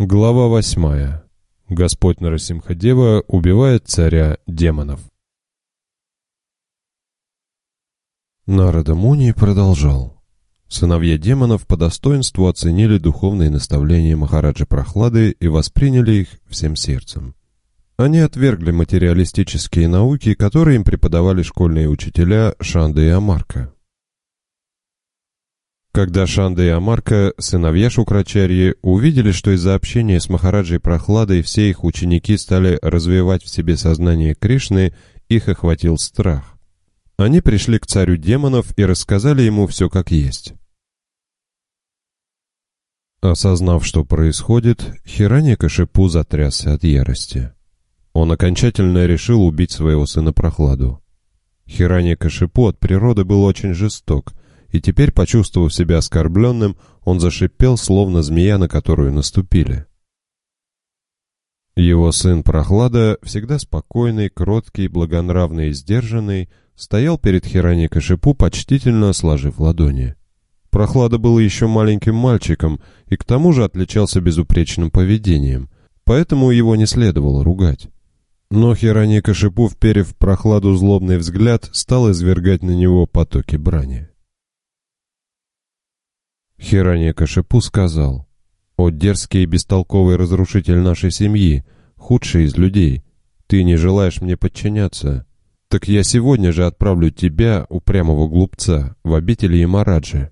Глава 8. Господь Нарасимхадева убивает царя демонов. Нарада Муни продолжал. Сыновья демонов по достоинству оценили духовные наставления Махараджи Прохлады и восприняли их всем сердцем. Они отвергли материалистические науки, которые им преподавали школьные учителя Шанда и Амарка. Когда Шанда и Амарка, сыновья Шукрачарьи, увидели, что из-за общения с Махараджей Прохладой все их ученики стали развивать в себе сознание Кришны, их охватил страх. Они пришли к царю демонов и рассказали ему все как есть. Осознав, что происходит, Хираньякашипу затрясся от ярости. Он окончательно решил убить своего сына Прохладу. Хираньякашипу от природы был очень жесток, и теперь, почувствовав себя оскорбленным, он зашипел, словно змея, на которую наступили. Его сын Прохлада, всегда спокойный, кроткий, благонравный и сдержанный, стоял перед Хираньякашипу, почтительно сложив ладони. Прохлада был еще маленьким мальчиком и к тому же отличался безупречным поведением, поэтому его не следовало ругать. Но Хираньякашипу, вперев в Прохладу злобный взгляд, стал извергать на него потоки брани. Хираньякашипу сказал: «О дерзкий и бестолковый разрушитель нашей семьи, худший из людей, ты не желаешь мне подчиняться. Так я сегодня же отправлю тебя, упрямого глупца, в обитель Ямараджи».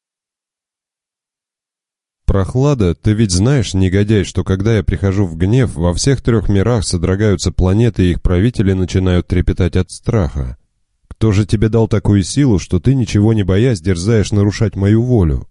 «Прохлада, ты ведь знаешь, негодяй, что когда я прихожу в гнев, во всех 3 мирах содрогаются планеты, и их правители начинают трепетать от страха. Кто же тебе дал такую силу, что ты, ничего не боясь, дерзаешь нарушать мою волю?»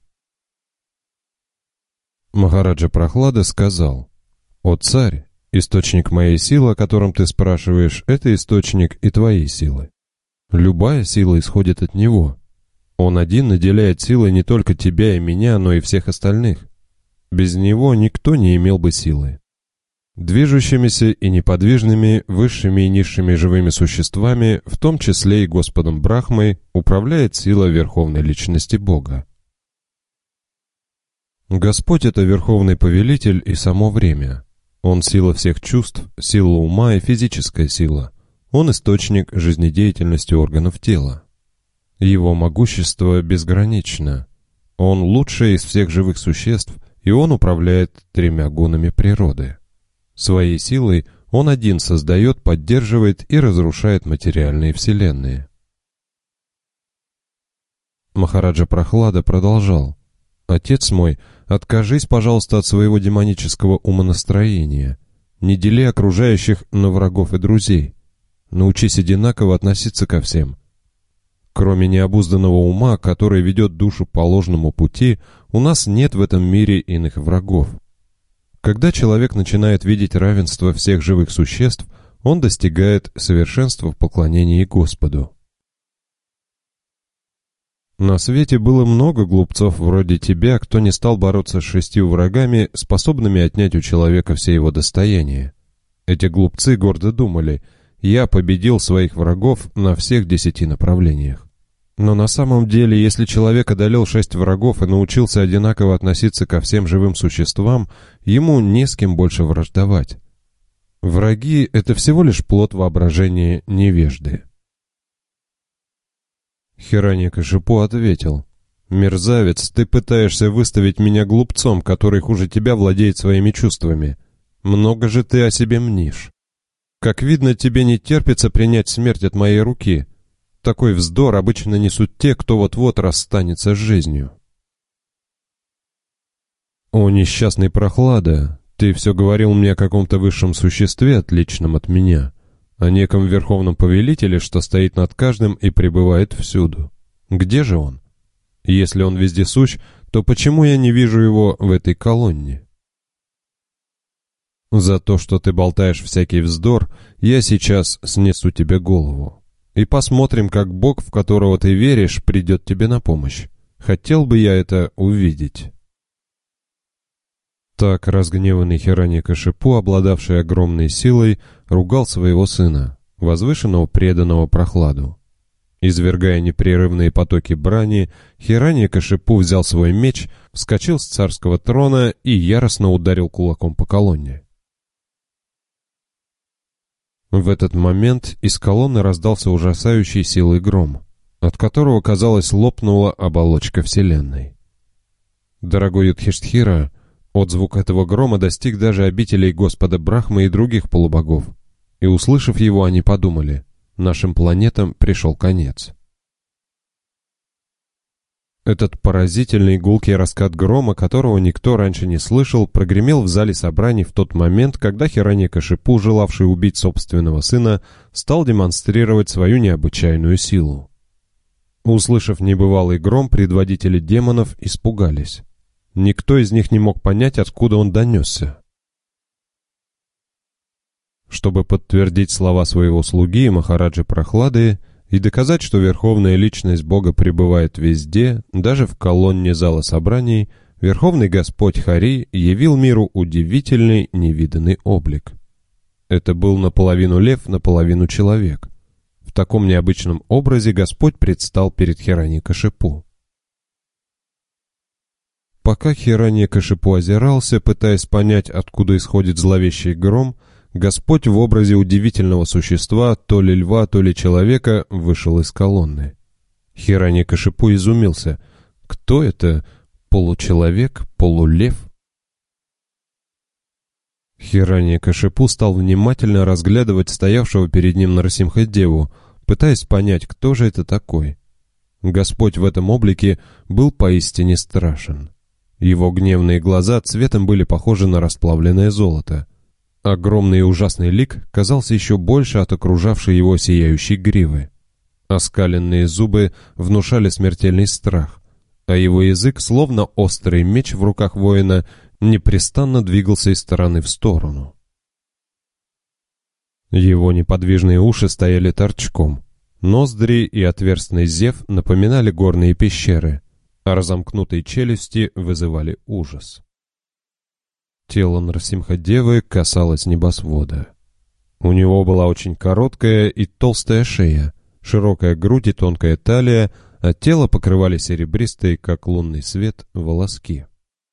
Махараджа Прохлада сказал: «О царь, источник моей силы, о котором ты спрашиваешь, это источник и твоей силы. Любая сила исходит от него. Он один наделяет силой не только тебя и меня, но и всех остальных. Без него никто не имел бы силы. Движущимися и неподвижными, высшими и низшими живыми существами, в том числе и Господом Брахмой, управляет сила Верховной Личности Бога. Господь — это Верховный Повелитель и само время. Он сила всех чувств, сила ума и физическая сила. Он источник жизнедеятельности органов тела. Его могущество безгранично. Он лучший из всех живых существ, и он управляет 3 гунами природы. Своей силой он один создает, поддерживает и разрушает материальные вселенные. Махараджа Прохлада продолжал: «Отец мой, откажись, пожалуйста, от своего демонического умонастроения. Не дели окружающих на врагов и друзей. Научись одинаково относиться ко всем. Кроме необузданного ума, который ведет душу по ложному пути, у нас нет в этом мире иных врагов. Когда человек начинает видеть равенство всех живых существ, он достигает совершенства в поклонении Господу». На свете было много глупцов вроде тебя, кто не стал бороться с 6 врагами, способными отнять у человека все его достояние. Эти глупцы гордо думали: «Я победил своих врагов на всех 10 направлениях». Но на самом деле, если человек одолел 6 врагов и научился одинаково относиться ко всем живым существам, ему не с кем больше враждовать. Враги — это всего лишь плод воображения невежды. Хираньякашипу ответил: «Мерзавец, ты пытаешься выставить меня глупцом, который хуже тебя владеет своими чувствами. Много же ты о себе мнишь. Как видно, тебе не терпится принять смерть от моей руки. Такой вздор обычно несут те, кто вот-вот расстанется с жизнью». «О, несчастный Прохлада, ты все говорил мне о каком-то высшем существе, отличном от меня, о неком Верховном Повелителе, что стоит над каждым и пребывает всюду. Где же он? Если он вездесущ, то почему я не вижу его в этой колонне? За то, что ты болтаешь всякий вздор, я сейчас снесу тебе голову. И посмотрим, как Бог, в которого ты веришь, придет тебе на помощь. Хотел бы я это увидеть». Так разгневанный Хираньякашипу, обладавший огромной силой, ругал своего сына, возвышенного преданного Прохладу. Извергая непрерывные потоки брани, Хиранья-Кашипу взял свой меч, вскочил с царского трона и яростно ударил кулаком по колонне. В этот момент из колонны раздался ужасающий силой гром, от которого, казалось, лопнула оболочка Вселенной. Дорогой Юдхиштхира, отзвук этого грома достиг даже обителей Господа Брахмы и других полубогов, и, услышав его, они подумали: нашим планетам пришел конец. Этот поразительный гулкий раскат грома, которого никто раньше не слышал, прогремел в зале собраний в тот момент, когда Хиранья-Кашипу, желавший убить собственного сына, стал демонстрировать свою необычайную силу. Услышав небывалый гром, предводители демонов испугались. Никто из них не мог понять, откуда он донесся. Чтобы подтвердить слова своего слуги Махараджи Прохлады и доказать, что верховная личность Бога пребывает везде, даже в колонне зала собраний, Верховный Господь Хари явил миру удивительный невиданный облик. Это был наполовину лев, наполовину человек. В таком необычном образе Господь предстал перед Хиранья-Кашипу. Пока Хиранья-Кашипу озирался, пытаясь понять, откуда исходит зловещий гром, Господь в образе удивительного существа, то ли льва, то ли человека, вышел из колонны. Хиранья-Кашипу изумился. Кто это? Получеловек? Полулев? Хиранья-Кашипу стал внимательно разглядывать стоявшего перед ним Нарасимха-деву, пытаясь понять, кто же это такой. Господь в этом облике был поистине страшен. Его гневные глаза цветом были похожи на расплавленное золото. Огромный и ужасный лик казался еще больше от окружавшей его сияющей гривы. Оскаленные зубы внушали смертельный страх, а его язык, словно острый меч в руках воина, непрестанно двигался из стороны в сторону. Его неподвижные уши стояли торчком, ноздри и отверстный зев напоминали горные пещеры, а разомкнутые челюсти вызывали ужас. Тело Нарасимха-девы касалось небосвода. У него была очень короткая и толстая шея, широкая грудь и тонкая талия, а тело покрывали серебристые, как лунный свет, волоски.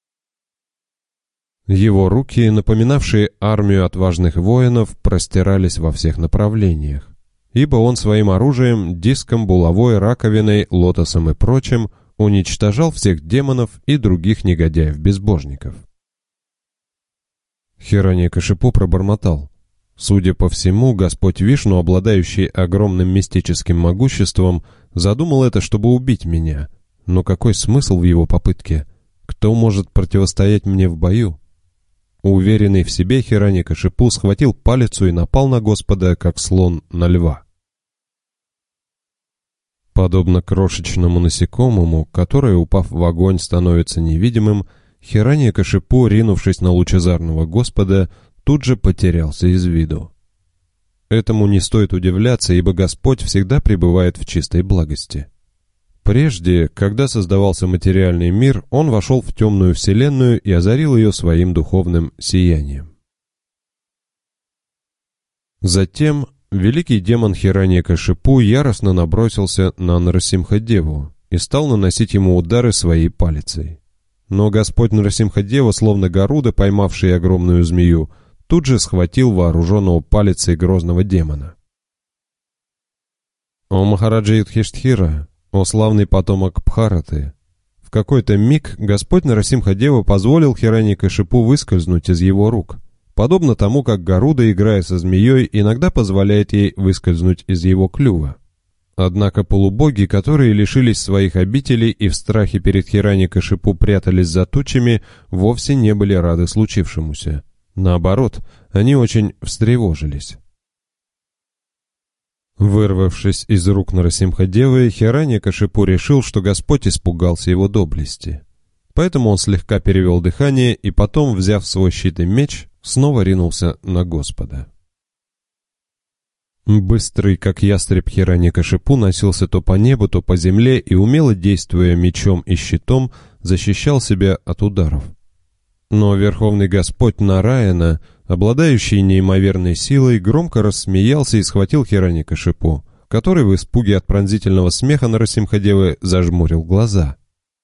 Его руки, напоминавшие армию отважных воинов, простирались во всех направлениях, ибо он своим оружием, диском, булавой, раковиной, лотосом и прочим уничтожал всех демонов и других негодяев-безбожников. Хиранья-Кашипу пробормотал: судя по всему, Господь Вишну, обладающий огромным мистическим могуществом, задумал это, чтобы убить меня. Но какой смысл в его попытке? Кто может противостоять мне в бою? Уверенный в себе, Хиранья-Кашипу схватил палицу и напал на Господа, как слон на льва. Подобно крошечному насекомому, которое, упав в огонь, становится невидимым, Хиранья-Кашипу, ринувшись на лучезарного Господа, тут же потерялся из виду. Этому не стоит удивляться, ибо Господь всегда пребывает в чистой благости. Прежде, когда создавался материальный мир, Он вошел в темную вселенную и озарил ее своим духовным сиянием. Затем великий демон Хиранья-Кашипу яростно набросился на Нарасимха-деву и стал наносить ему удары своей палицей. Но Господь Нарасимха-дева, словно Гаруда, поймавший огромную змею, тут же схватил вооруженного палицей грозного демона. «О Махараджа Юдхиштхира, о славный потомок Бхараты!» В какой-то миг Господь Нарасимха-дева позволил Хиранья-Кашипу выскользнуть из его рук, подобно тому, как Гаруда, играя со змеей, иногда позволяет ей выскользнуть из его клюва. Однако полубоги, которые лишились своих обителей и в страхе перед Хиранья-Кашипу прятались за тучами, вовсе не были рады случившемуся. Наоборот, они очень встревожились. Вырвавшись из рук Нарасимха-девы, Хиранья-Кашипу решил, что Господь испугался его доблести. Поэтому он слегка перевел дыхание и потом, взяв свой щит и меч, снова ринулся на Господа. Быстрый, как ястреб, Хиранья-Кашипу носился то по небу, то по земле и, умело действуя мечом и щитом, защищал себя от ударов. Но Верховный Господь Нараяна, обладающий неимоверной силой, громко рассмеялся и схватил Хиранья-Кашипу, который в испуге от пронзительного смеха Нарасимхадевы зажмурил глаза.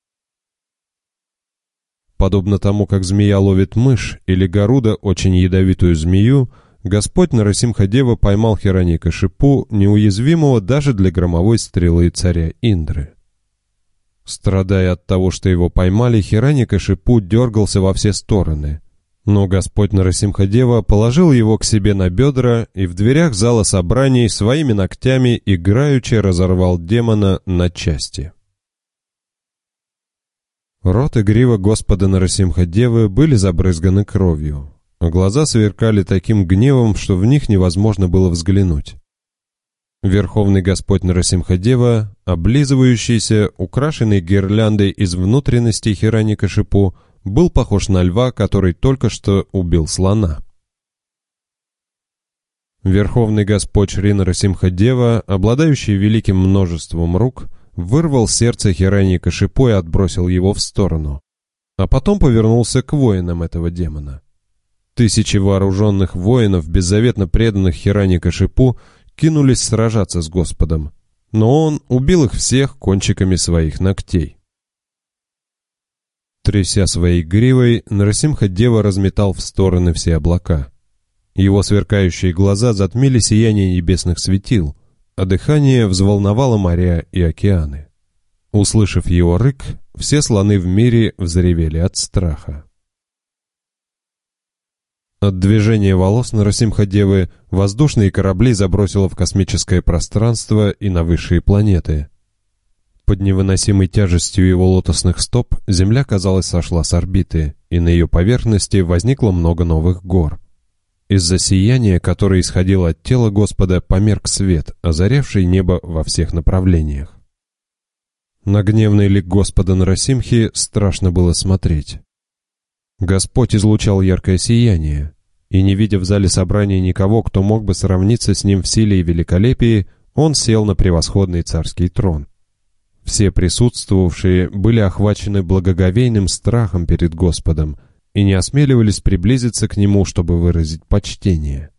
Подобно тому, как змея ловит мышь или Гаруда очень ядовитую змею, Господь Нарасимхадева поймал Хираньякашипу, неуязвимого даже для громовой стрелы царя Индры. Страдая от того, что его поймали, Хираньякашипу дергался во все стороны. Но Господь Нарасимхадева положил его к себе на бедра и в дверях зала собраний своими ногтями играючи разорвал демона на части. Рот и грива Господа Нарасимхадевы были забрызганы кровью, а глаза сверкали таким гневом, что в них невозможно было взглянуть. Верховный Господь Нарасимхадева, облизывающийся, украшенный гирляндой из внутренностей Хираньякашипу, был похож на льва, который только что убил слона. Верховный Господь Шри Нарасимхадева, обладающий великим множеством рук, вырвал сердце Хираньякашипу и отбросил его в сторону, а потом повернулся к воинам этого демона. Тысячи вооруженных воинов, беззаветно преданных Хираньякашипу, кинулись сражаться с Господом, но он убил их всех кончиками своих ногтей. Тряся своей гривой, Нарасимхадева разметал в стороны все облака. Его сверкающие глаза затмили сияние небесных светил, а дыхание взволновало моря и океаны. Услышав его рык, все слоны в мире взревели от страха. От движения волос Нарасимхадевы воздушные корабли забросило в космическое пространство и на высшие планеты. Под невыносимой тяжестью его лотосных стоп Земля, казалось, сошла с орбиты, и на ее поверхности возникло много новых гор. Из-за сияния, которое исходило от тела Господа, померк свет, озарявший небо во всех направлениях. На гневный лик Господа Нарасимхи страшно было смотреть. Господь излучал яркое сияние, и, не видя в зале собрания никого, кто мог бы сравниться с ним в силе и великолепии, он сел на превосходный царский трон. Все присутствовавшие были охвачены благоговейным страхом перед Господом и не осмеливались приблизиться к нему, чтобы выразить почтение.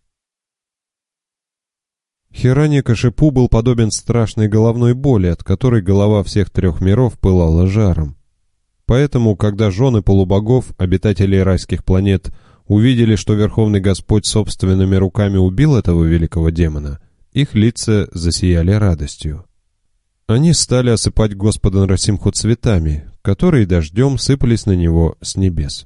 Хираньякашипу был подобен страшной головной боли, от которой голова всех трех миров пылала жаром. Поэтому, когда жены полубогов, обитатели райских планет, увидели, что Верховный Господь собственными руками убил этого великого демона, их лица засияли радостью. Они стали осыпать Господа Нарасимху цветами, которые дождем сыпались на него с небес.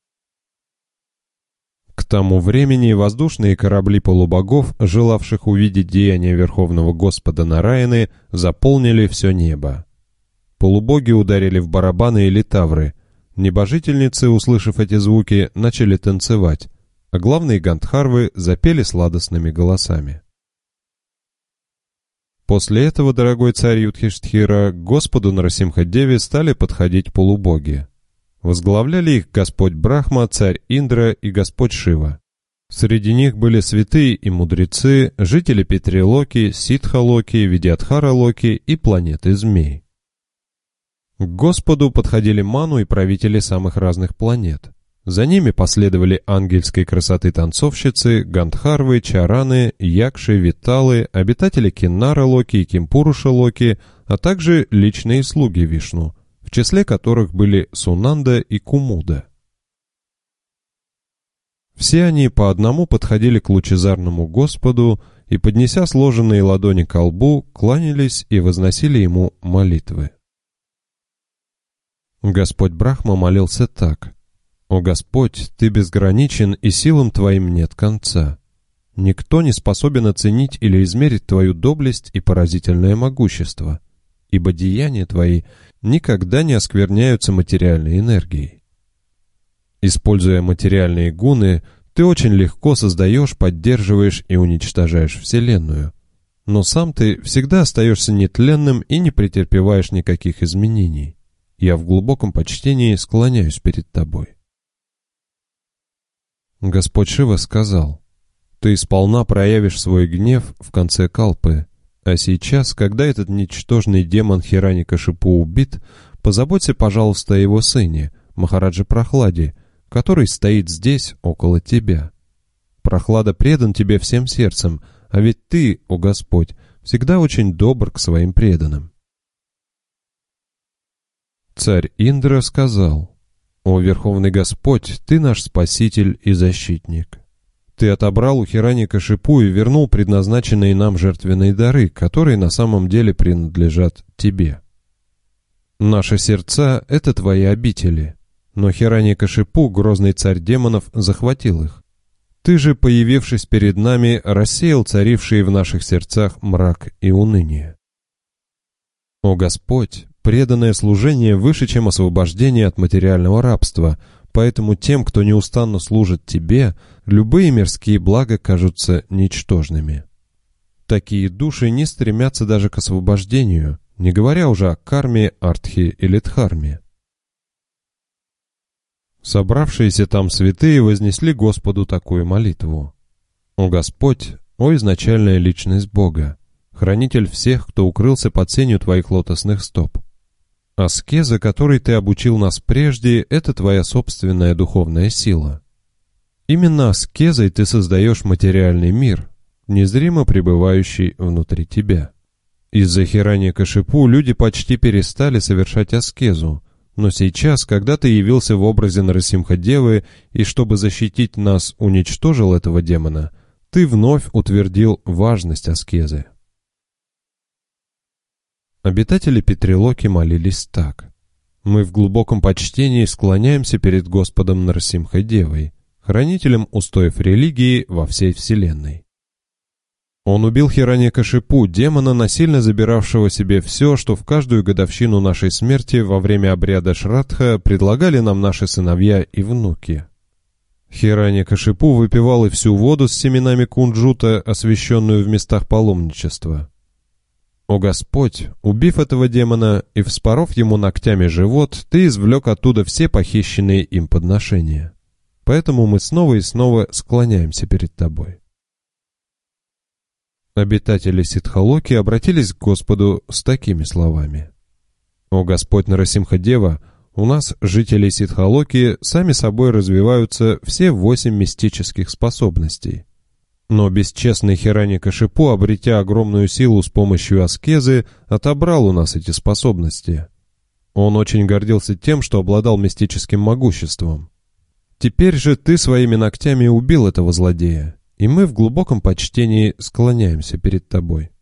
К тому времени воздушные корабли полубогов, желавших увидеть деяния Верховного Господа Нараяны, заполнили все небо. Полубоги ударили в барабаны и литавры. Небожительницы, услышав эти звуки, начали танцевать, а главные гандхарвы запели сладостными голосами. После этого, дорогой царь Юдхиштхира, к Господу Нарасимхадеве стали подходить полубоги. Возглавляли их Господь Брахма, царь Индра и Господь Шива. Среди них были святые и мудрецы, жители Питрилоки, Ситхалоки, Видьядхаралоки и планеты змей. К Господу подходили ману и правители самых разных планет. За ними последовали ангельской красоты танцовщицы, гандхарвы, чараны, якши, виталы, обитатели Киннара-локи и Кимпуруша-локи, а также личные слуги Вишну, в числе которых были Сунанда и Кумуда. Все они по одному подходили к лучезарному Господу и, поднеся сложенные ладони ко лбу, кланялись и возносили ему молитвы. Господь Брахма молился так: «О Господь, Ты безграничен, и силам Твоим нет конца. Никто не способен оценить или измерить Твою доблесть и поразительное могущество, ибо деяния Твои никогда не оскверняются материальной энергией. Используя материальные гуны, Ты очень легко создаешь, поддерживаешь и уничтожаешь Вселенную, но сам Ты всегда остаешься нетленным и не претерпеваешь никаких изменений. Я в глубоком почтении склоняюсь перед Тобой». Господь Шива сказал: «Ты сполна проявишь свой гнев в конце калпы, а сейчас, когда этот ничтожный демон Хираньякашипу убит, позаботься, пожалуйста, о его сыне, Махараджа Прахладе, который стоит здесь, около тебя. Прахлада предан тебе всем сердцем, а ведь ты, о Господь, всегда очень добр к своим преданным. Царь Индра сказал: «О Верховный Господь, Ты наш Спаситель и Защитник. Ты отобрал у Хираньякашипу и вернул предназначенные нам жертвенные дары, которые на самом деле принадлежат Тебе. Наши сердца — это Твои обители, но Хираньякашипу, грозный царь демонов, захватил их. Ты же, появившись перед нами, рассеял царившие в наших сердцах мрак и уныние. О Господь, преданное служение выше, чем освобождение от материального рабства, поэтому тем, кто неустанно служит Тебе, любые мирские блага кажутся ничтожными. Такие души не стремятся даже к освобождению, не говоря уже о карме, артхе или дхарме». Собравшиеся там святые вознесли Господу такую молитву: «О Господь, о изначальная личность Бога, хранитель всех, кто укрылся под сенью Твоих лотосных стоп. Аскеза, которой Ты обучил нас прежде, это Твоя собственная духовная сила. Именно аскезой Ты создаешь материальный мир, незримо пребывающий внутри Тебя. Из-за Хираньякашипу люди почти перестали совершать аскезу, но сейчас, когда Ты явился в образе Нарасимха-девы и, чтобы защитить нас, уничтожил этого демона, Ты вновь утвердил важность аскезы». Обитатели Питрилоки молились так: «Мы в глубоком почтении склоняемся перед Господом Нарасимха-девой, хранителем устоев религии во всей вселенной. Он убил Хираньякашипу, демона, насильно забиравшего себе все, что в каждую годовщину нашей смерти во время обряда Шрадха предлагали нам наши сыновья и внуки. Хираньякашипу выпивал и всю воду с семенами кунджута, освященную в местах паломничества. О Господь, убив этого демона и вспоров ему ногтями живот, Ты извлек оттуда все похищенные им подношения. Поэтому мы снова и снова склоняемся перед Тобой». Обитатели Сиддхалоки обратились к Господу с такими словами: «О Господь Нарасимха-дева, у нас, жителей Сиддхалоки, сами собой развиваются все 8 мистических способностей. Но бесчестный Хираньякашипу, обретя огромную силу с помощью аскезы, отобрал у нас эти способности. Он очень гордился тем, что обладал мистическим могуществом. Теперь же Ты своими ногтями убил этого злодея, и мы в глубоком почтении склоняемся перед Тобой».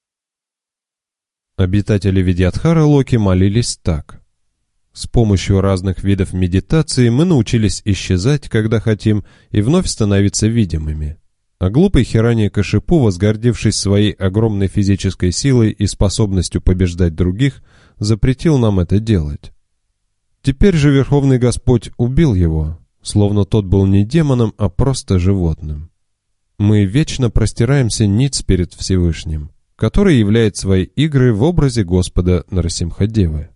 Обитатели Видьядхара-Локи молились так: «С помощью разных видов медитации мы научились исчезать, когда хотим, и вновь становиться видимыми. А глупый Хираньякашипу, возгордившись своей огромной физической силой и способностью побеждать других, запретил нам это делать. Теперь же Верховный Господь убил его, словно тот был не демоном, а просто животным. Мы вечно простираемся ниц перед Всевышним, который являет свои игры в образе Господа Нарасимха-девы».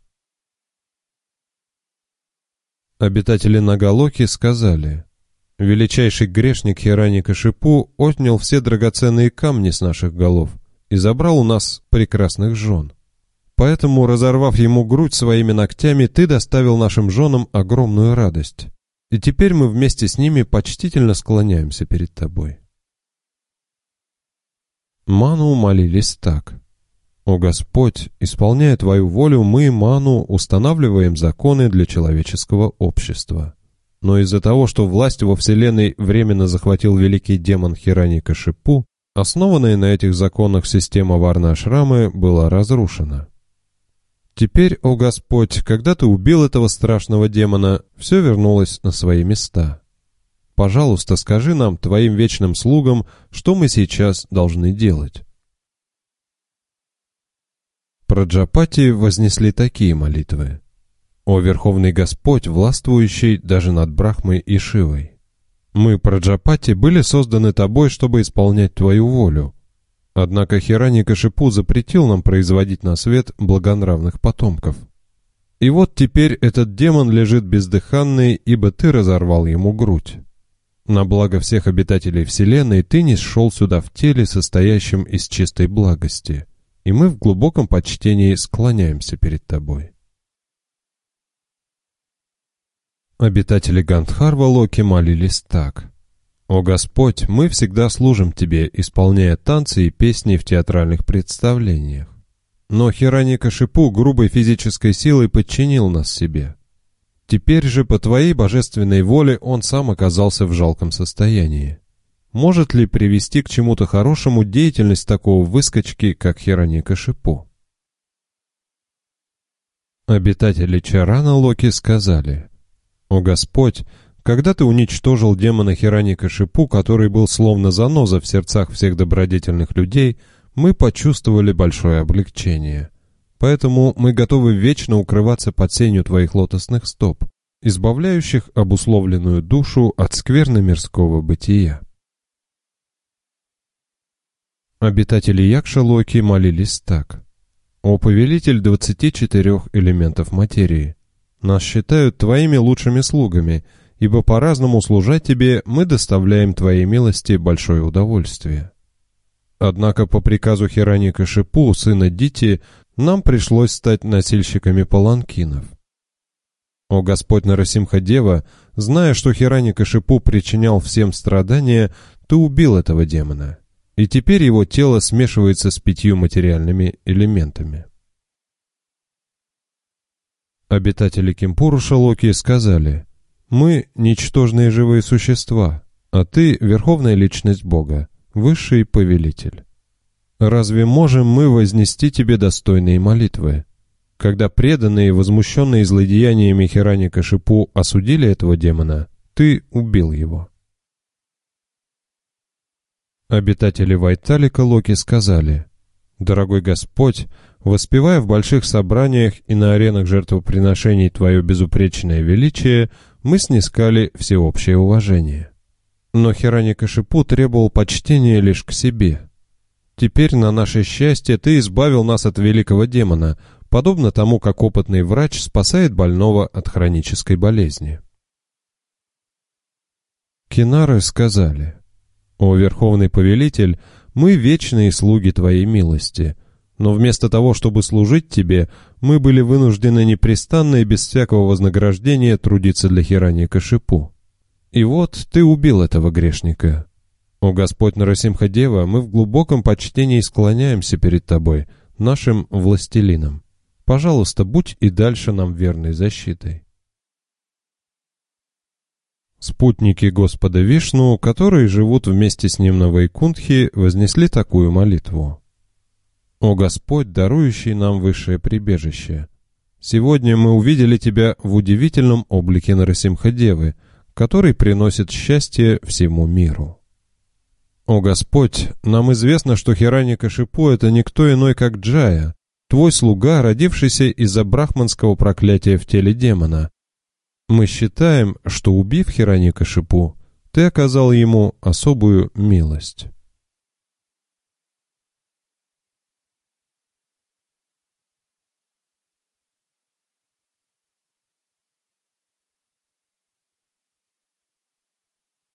Обитатели Нагалоки сказали: «Величайший грешник Хираньякашипу отнял все драгоценные камни с наших голов и забрал у нас прекрасных жен. Поэтому, разорвав ему грудь своими ногтями, Ты доставил нашим женам огромную радость, и теперь мы вместе с ними почтительно склоняемся перед Тобой». Ману молились так: «О Господь, исполняя Твою волю, мы, Ману, устанавливаем законы для человеческого общества. Но из-за того, что власть во Вселенной временно захватил великий демон Хираньякашипу, основанная на этих законах система Варна-ашрамы была разрушена. Теперь, о Господь, когда Ты убил этого страшного демона, все вернулось на свои места. Пожалуйста, скажи нам, Твоим вечным слугам, что мы сейчас должны делать». Праджапати вознесли такие молитвы: «О Верховный Господь, властвующий даже над Брахмой и Шивой! Мы, Праджапати, были созданы Тобой, чтобы исполнять Твою волю. Однако Хираньякашипу запретил нам производить на свет благонравных потомков. И вот теперь этот демон лежит бездыханный, ибо Ты разорвал ему грудь. На благо всех обитателей Вселенной Ты нисшел сюда в теле, состоящем из чистой благости, и мы в глубоком почтении склоняемся перед Тобой». Обитатели Гандхарва-Локи молились так: «О Господь, мы всегда служим Тебе, исполняя танцы и песни в театральных представлениях. Но Хираньякашипу грубой физической силой подчинил нас себе. Теперь же по Твоей божественной воле он сам оказался в жалком состоянии. Может ли привести к чему-то хорошему деятельность такого выскочки, как Хираньякашипу?» Обитатели Чарана Локи сказали: «О Господь, когда Ты уничтожил демона Хираньякашипу, который был словно заноза в сердцах всех добродетельных людей, мы почувствовали большое облегчение. Поэтому мы готовы вечно укрываться под сенью Твоих лотосных стоп, избавляющих обусловленную душу от скверны мирского бытия». Обитатели Якша-Локи молились так: «О повелитель 24 элементов материи, нас считают Твоими лучшими слугами, ибо по-разному служа Тебе мы доставляем Твоей милости большое удовольствие. Однако по приказу Хираньякашипу, сына Дити, нам пришлось стать носильщиками паланкинов. О Господь Нарасимха-дева, зная, что Хираньякашипу причинял всем страдания, Ты убил этого демона, и теперь его тело смешивается с 5 материальными элементами». Обитатели Кимпуруша-Локи сказали: «Мы — ничтожные живые существа, а Ты — верховная личность Бога, высший повелитель. Разве можем мы вознести Тебе достойные молитвы? Когда преданные, возмущенные злодеяниями Хираньякашипу, осудили этого демона, Ты убил его». Обитатели Вайталика-Локи сказали: «Дорогой Господь, воспевая в больших собраниях и на аренах жертвоприношений Твое безупречное величие, мы снискали всеобщее уважение. Но Хираньякашипу требовал почтения лишь к себе. Теперь, на наше счастье, Ты избавил нас от великого демона, подобно тому, как опытный врач спасает больного от хронической болезни». Кинары сказали: «О Верховный Повелитель, мы вечные слуги Твоей милости, но вместо того, чтобы служить Тебе, мы были вынуждены непрестанно и без всякого вознаграждения трудиться для Хираньякашипу. И вот Ты убил этого грешника. О Господь Нарасимха-дева, мы в глубоком почтении склоняемся перед Тобой, нашим властелином. Пожалуйста, будь и дальше нам верной защитой». Спутники Господа Вишну, которые живут вместе с ним на Вайкунтхе, вознесли такую молитву: «О Господь, дарующий нам высшее прибежище, сегодня мы увидели Тебя в удивительном облике Нарасимха-девы, который приносит счастье всему миру. О Господь, нам известно, что Хираньякашипу — это никто иной, как Джая, Твой слуга, родившийся из-за брахманского проклятия в теле демона. Мы считаем, что, убив Хираньякашипу, Ты оказал ему особую милость».